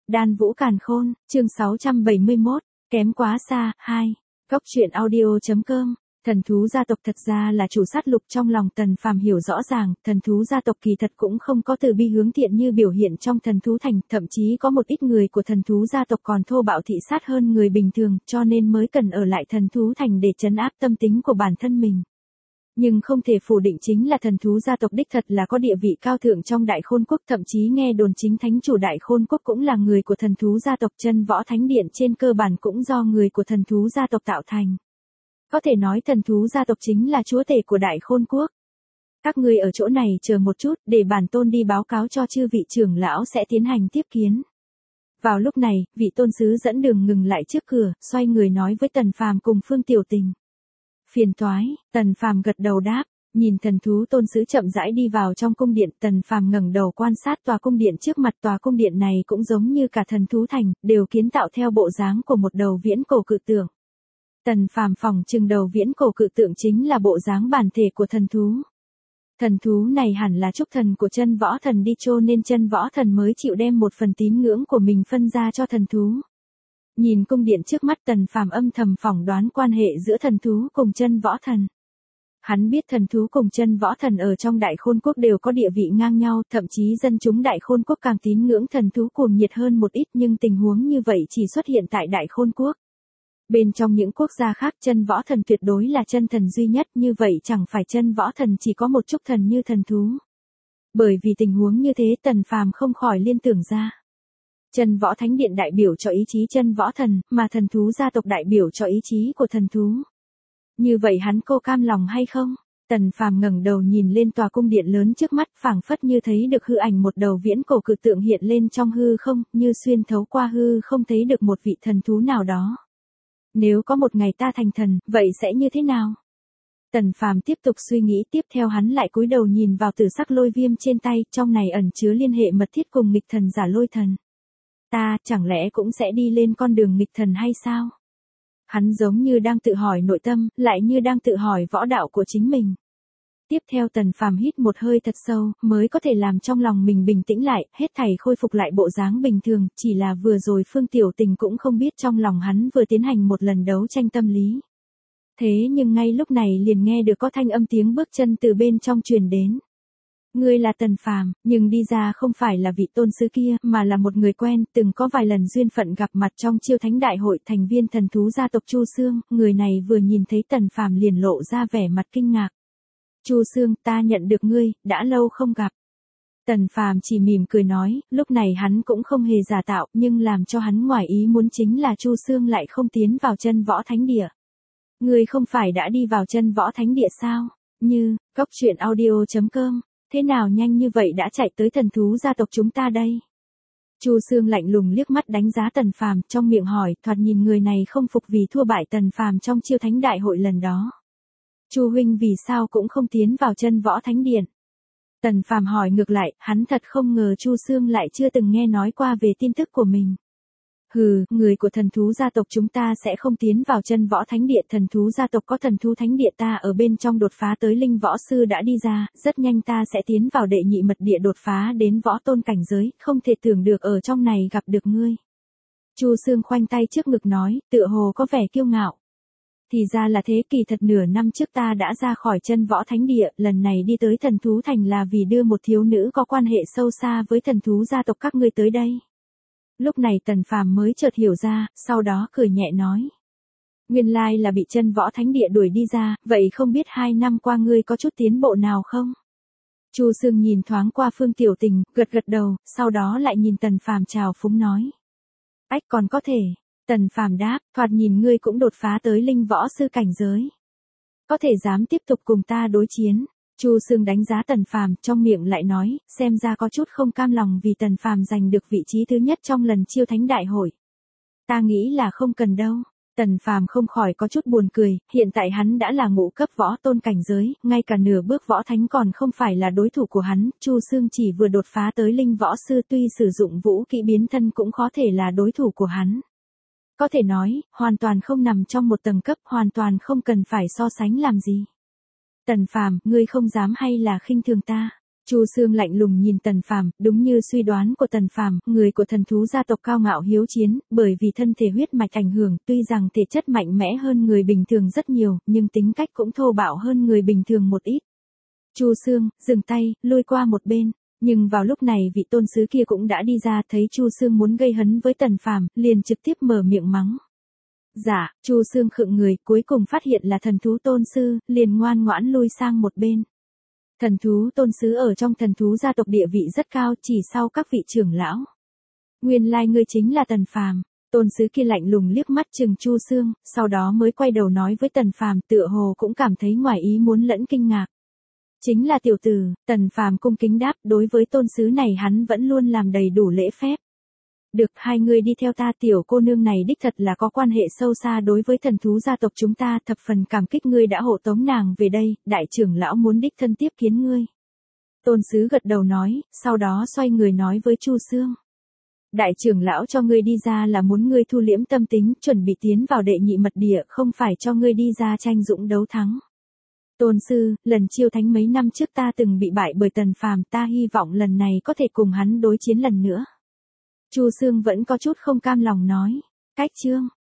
Đan Vũ Càn Khôn, chương 671, kém quá xa, 2. Góc truyện audio.com. Thần thú gia tộc thật ra là chủ sát lục trong lòng Tần Phàm hiểu rõ ràng, thần thú gia tộc kỳ thật cũng không có từ bi hướng thiện như biểu hiện trong thần thú thành, thậm chí có một ít người của thần thú gia tộc còn thô bạo thị sát hơn người bình thường, cho nên mới cần ở lại thần thú thành để trấn áp tâm tính của bản thân mình. Nhưng không thể phủ định chính là thần thú gia tộc đích thật là có địa vị cao thượng trong Đại Khôn Quốc, thậm chí nghe đồn chính thánh chủ Đại Khôn Quốc cũng là người của thần thú gia tộc, Chân Võ Thánh Điện trên cơ bản cũng do người của thần thú gia tộc tạo thành. Có thể nói thần thú gia tộc chính là chúa tể của Đại Khôn Quốc. Các ngươi ở chỗ này chờ một chút, để bản tôn đi báo cáo cho chư vị trưởng lão sẽ tiến hành tiếp kiến. Vào lúc này, vị tôn sứ dẫn đường ngừng lại trước cửa, xoay người nói với Tần Phàm cùng Phương Tiểu Tình. Phiền toái, Tần Phàm gật đầu đáp, nhìn thần thú tôn sứ chậm rãi đi vào trong cung điện, Tần Phàm ngẩng đầu quan sát tòa cung điện trước mặt. Tòa cung điện này cũng giống như cả thần thú thành, đều kiến tạo theo bộ dáng của một đầu viễn cổ cự tượng. Tần Phàm phỏng chừng đầu viễn cổ cự tượng chính là bộ dáng bản thể của thần thú. Thần thú này hẳn là trúc thần của Chân Võ Thần đi, cho nên Chân Võ Thần mới chịu đem một phần tín ngưỡng của mình phân ra cho thần thú. Nhìn cung điện trước mắt, Tần Phàm âm thầm phỏng đoán quan hệ giữa thần thú cùng Chân Võ Thần. Hắn biết thần thú cùng Chân Võ Thần ở trong Đại Khôn Quốc đều có địa vị ngang nhau, thậm chí dân chúng Đại Khôn Quốc càng tín ngưỡng thần thú cuồng nhiệt hơn một ít, nhưng tình huống như vậy chỉ xuất hiện tại Đại Khôn Quốc. Bên trong những quốc gia khác, Chân Võ Thần tuyệt đối là chân thần duy nhất, như vậy chẳng phải Chân Võ Thần chỉ có một trúc thần như thần thú. Bởi vì tình huống như thế, Tần Phàm không khỏi liên tưởng ra. Chân Võ Thánh Điện đại biểu cho ý chí Chân Võ Thần, mà thần thú gia tộc đại biểu cho ý chí của thần thú. Như vậy hắn cô cam lòng hay không? Tần Phàm ngẩng đầu nhìn lên tòa cung điện lớn trước mắt, phảng phất như thấy được hư ảnh một đầu viễn cổ cự tượng hiện lên trong hư không, như xuyên thấu qua hư không thấy được một vị thần thú nào đó. Nếu có một ngày ta thành thần, vậy sẽ như thế nào? Tần Phàm tiếp tục suy nghĩ, tiếp theo hắn lại cúi đầu nhìn vào tử sắc lôi viêm trên tay, trong này ẩn chứa liên hệ mật thiết cùng nghịch thần giả lôi thần. Ta, chẳng lẽ cũng sẽ đi lên con đường nghịch thần hay sao? Hắn giống như đang tự hỏi nội tâm, lại như đang tự hỏi võ đạo của chính mình. Tiếp theo Tần Phàm hít một hơi thật sâu, mới có thể làm trong lòng mình bình tĩnh lại, hết thảy khôi phục lại bộ dáng bình thường, chỉ là vừa rồi Phương Tiểu Tình cũng không biết trong lòng hắn vừa tiến hành một lần đấu tranh tâm lý. Thế nhưng ngay lúc này liền nghe được có thanh âm tiếng bước chân từ bên trong truyền đến. Ngươi là Tần Phàm, nhưng đi ra không phải là vị tôn sứ kia, mà là một người quen, từng có vài lần duyên phận gặp mặt trong Chiêu Thánh Đại hội, thành viên thần thú gia tộc Chu Xương. Người này vừa nhìn thấy Tần Phàm liền lộ ra vẻ mặt kinh ngạc. Chu Xương, ta nhận được ngươi, đã lâu không gặp. Tần Phàm chỉ mỉm cười nói, lúc này hắn cũng không hề giả tạo, nhưng làm cho hắn ngoài ý muốn chính là Chu Xương lại không tiến vào Chân Võ Thánh Địa. Ngươi không phải đã đi vào Chân Võ Thánh Địa sao? Như, góc truyện audio.com, thế nào nhanh như vậy đã chạy tới thần thú gia tộc chúng ta đây? Chu Xương lạnh lùng liếc mắt đánh giá Tần Phàm, trong miệng hỏi, thoạt nhìn người này không phục vì thua bại Tần Phàm trong Chiêu Thánh Đại hội lần đó. Chu huynh vì sao cũng không tiến vào Chân Võ Thánh Điện? Tần Phàm hỏi ngược lại, hắn thật không ngờ Chu Xương lại chưa từng nghe nói qua về tin tức của mình. Hừ, người của thần thú gia tộc chúng ta sẽ không tiến vào Chân Võ Thánh Điện, thần thú gia tộc có thần thú thánh địa, ta ở bên trong đột phá tới linh võ sư đã đi ra, rất nhanh ta sẽ tiến vào đệ nhị mật địa đột phá đến võ tôn cảnh giới, không thể tưởng được ở trong này gặp được ngươi. Chu Xương khoanh tay trước ngực nói, tựa hồ có vẻ kiêu ngạo. Thì ra là thế, kỳ thật nửa năm trước ta đã ra khỏi Chân Võ Thánh Địa, lần này đi tới thần thú thành là vì đưa một thiếu nữ có quan hệ sâu xa với thần thú gia tộc các ngươi tới đây. Lúc này Tần Phàm mới chợt hiểu ra, sau đó cười nhẹ nói. Nguyên lai là bị Chân Võ Thánh Địa đuổi đi ra, vậy không biết 2 năm qua ngươi có chút tiến bộ nào không? Chu Xương nhìn thoáng qua Phương Tiểu Tình, gật gật đầu, sau đó lại nhìn Tần Phàm chào phúng nói. Ách, còn có thể. Tần Phàm đáp, thoạt nhìn ngươi cũng đột phá tới linh võ sư cảnh giới. Có thể dám tiếp tục cùng ta đối chiến. Chu Xương đánh giá Tần Phàm, trong miệng lại nói, xem ra có chút không cam lòng vì Tần Phàm giành được vị trí thứ nhất trong lần Chiêu Thánh Đại hội. Ta nghĩ là không cần đâu. Tần Phàm không khỏi có chút buồn cười, hiện tại hắn đã là ngũ cấp võ tôn cảnh giới, ngay cả nửa bước võ thánh còn không phải là đối thủ của hắn, Chu Xương chỉ vừa đột phá tới linh võ sư, tuy sử dụng vũ kỹ biến thân cũng khó thể là đối thủ của hắn. Có thể nói, hoàn toàn không nằm trong một tầng cấp, hoàn toàn không cần phải so sánh làm gì. Tần Phàm, ngươi không dám hay là khinh thường ta? Chu Xương lạnh lùng nhìn Tần Phàm, đúng như suy đoán của Tần Phàm, người của thần thú gia tộc cao ngạo hiếu chiến, bởi vì thân thể huyết mạch ảnh hưởng, tuy rằng thể chất mạnh mẽ hơn người bình thường rất nhiều, nhưng tính cách cũng thô bạo hơn người bình thường một ít. Chu Xương, dừng tay, lui qua một bên. Nhưng vào lúc này vị tôn sứ kia cũng đã đi ra, thấy Chu Xương muốn gây hấn với Tần Phàm, liền trực tiếp mở miệng mắng. Dạ, Chu Xương khựng người, cuối cùng phát hiện là thần thú tôn sư, liền ngoan ngoãn lui sang một bên. Thần thú tôn sứ ở trong thần thú gia tộc địa vị rất cao, chỉ sau các vị trưởng lão. Nguyên lai ngươi chính là Tần Phàm. Tôn sứ kia lạnh lùng liếc mắt chừng Chu Xương, sau đó mới quay đầu nói với Tần Phàm, tựa hồ cũng cảm thấy ngoài ý muốn lẫn kinh ngạc. Chính là tiểu tử. Tần Phàm cung kính đáp, đối với tôn sứ này hắn vẫn luôn làm đầy đủ lễ phép. Được, hai người đi theo ta, tiểu cô nương này đích thật là có quan hệ sâu xa đối với thần thú gia tộc chúng ta, thập phần cảm kích ngươi đã hộ tống nàng về đây, đại trưởng lão muốn đích thân tiếp kiến ngươi. Tôn sứ gật đầu nói, sau đó xoay người nói với Chu Xương. Đại trưởng lão cho ngươi đi ra là muốn ngươi thu liễm tâm tính, chuẩn bị tiến vào đệ nhị mật địa, không phải cho ngươi đi ra tranh dũng đấu thắng. Tôn sư, lần chiêu thánh mấy năm trước ta từng bị bại bởi Tần Phàm, ta hy vọng lần này có thể cùng hắn đối chiến lần nữa. Chu Xương vẫn có chút không cam lòng nói. Cách chương.